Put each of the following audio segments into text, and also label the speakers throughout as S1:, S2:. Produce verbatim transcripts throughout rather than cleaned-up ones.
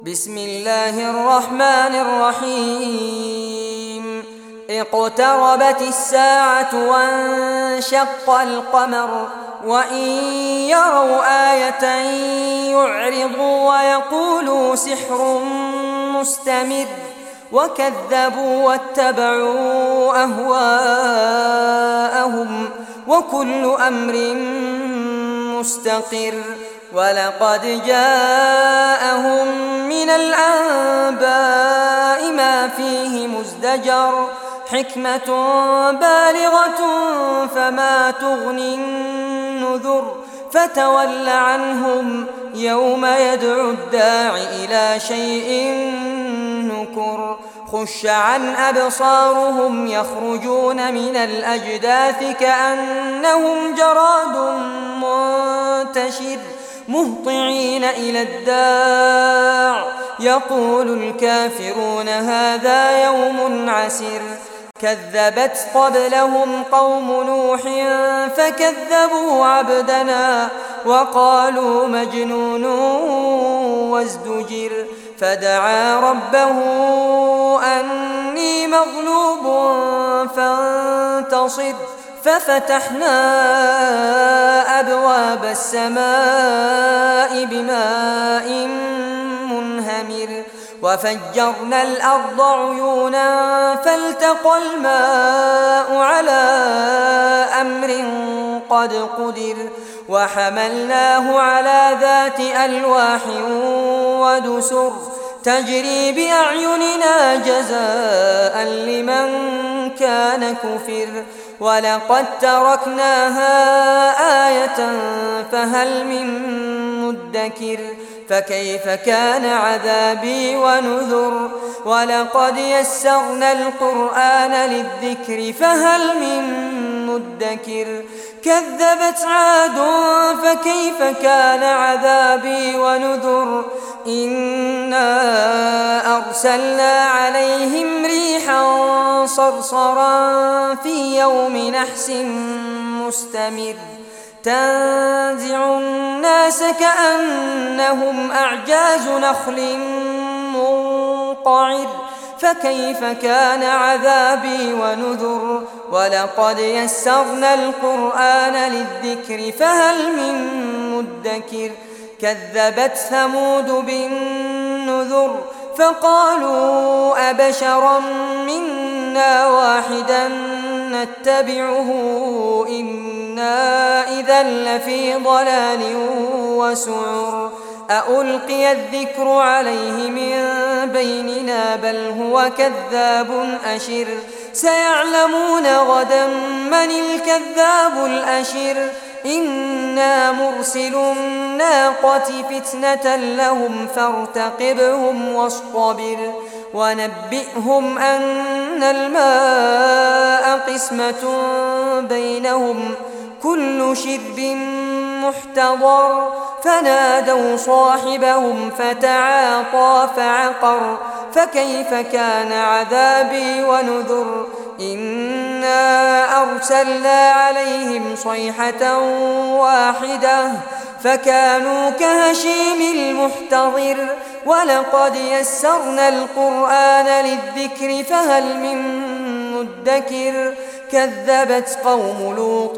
S1: بسم الله الرحمن الرحيم اقتربت الساعة وانشق القمر وإن يروا آية يعرضوا ويقولوا سحر مستمر وكذبوا واتبعوا أهواءهم وكل أمر مستقر ولقد جاءهم من الأنباء ما فيه مزدجر حكمة بالغة فما تغني النذر فتول عنهم يوم يدعو الداع إلى شيء نكر خش عن أبصارهم يخرجون من الأجداث كأنهم جراد منتشر مهطعين إلى الداع يقول الكافرون هذا يوم عسر كذبت قبلهم قوم نوح فكذبوا عبدنا وقالوا مجنون وازدجر فدعا ربه أني مغلوب فانتصر ففتحنا أبواب السماء بماء منهمر وفجرنا الأرض عيونا فالتقى الماء على أمر قد قدر وحملناه على ذات ألواح ودسر تجري بأعيننا جزاء لمن كان كفر ولقد تركناها آية فهل من مدكر فكيف كان عذابي ونذر ولقد يسرنا القرآن للذكر فهل من مدكر كذبت عاد فكيف كان عذابي ونذر إنا أرسلنا عليهم ريحا صرصرا في يوم نحس مستمر تنزع الناس كأنهم أعجاز نخل منقعر فكيف كان عذابي ونذر ولقد يسرنا القرآن للذكر فهل من مدكر كذبت ثمود بالنذر فقالوا أبشرا منا واحدا نتبعه إنا إذا لفي ضلال وسعر أألقي الذكر عليه من بيننا بل هو كذاب أشر سيعلمون غدا من الكذاب الأشر إنا مرسل الناقة فتنة لهم فارتقبهم واصطبر ونبئهم أن الماء قسمة بينهم كل شرب محتضر فنادوا صاحبهم فتعاطى فعقر فكيف كان عذابي ونذر إنا أرسلنا عليهم صيحة واحدة فكانوا كهشيم المحتضر ولقد يسرنا القرآن للذكر فهل من مدكر كذبت قوم لوط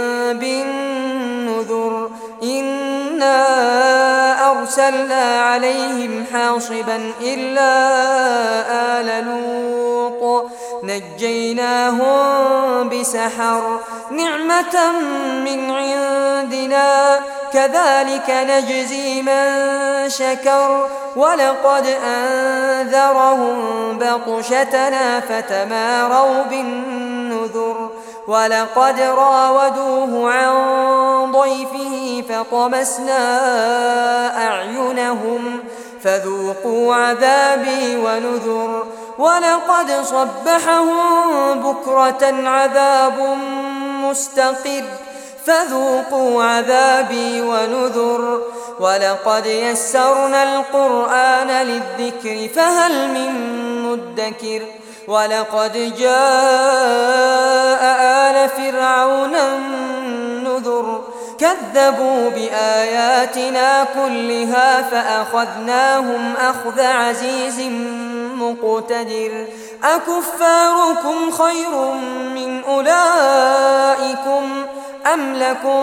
S1: بالنذر إنا أرسلنا عليهم حاصبا إلا آل لوط نجيناهم بسحر نعمة من عندنا كذلك نجزي من شكر ولقد أنذرهم بطشتنا فتماروا بالنذر ولقد راودوه عن ضيفه فطمسنا أعينهم فذوقوا عذابي ونذر ولقد صبحهم بكرة عذاب مستقر فذوقوا عذابي ونذر ولقد يسرنا القرآن للذكر فهل من مدكر ولقد جاء آل فرعون النذر كذبوا بآياتنا كلها فأخذناهم أخذ عزيز مقتدر أكفاركم خير من أولئكم أم لكم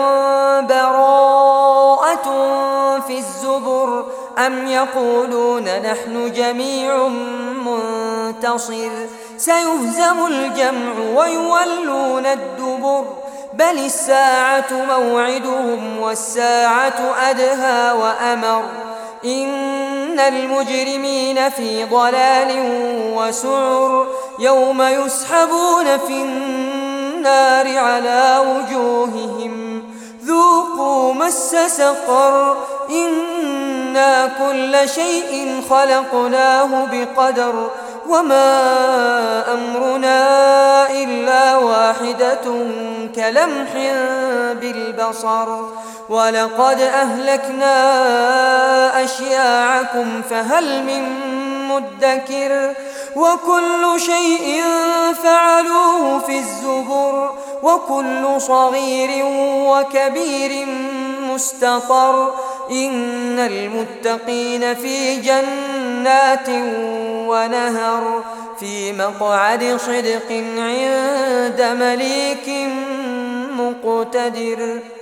S1: براءة في الزبر أم يقولون نحن جميع منتصر سيهزم الجمع ويولون الدبر بل الساعة موعدهم والساعة أدهى وأمر إن المجرمين في ضلال وسعر يوم يسحبون في النار على وجوههم ذوقوا مس سقر إنا كل شيء خلقناه بقدر وما أمرنا إلا واحدة كلمح بالبصر ولقد أهلكنا أشياعكم فهل من مدكر وكل شيء فعلوه في الزبر وكل صغير وكبير مستطر إن المتقين في جنات ونهر في مقعد صدق عند مليك مقتدر.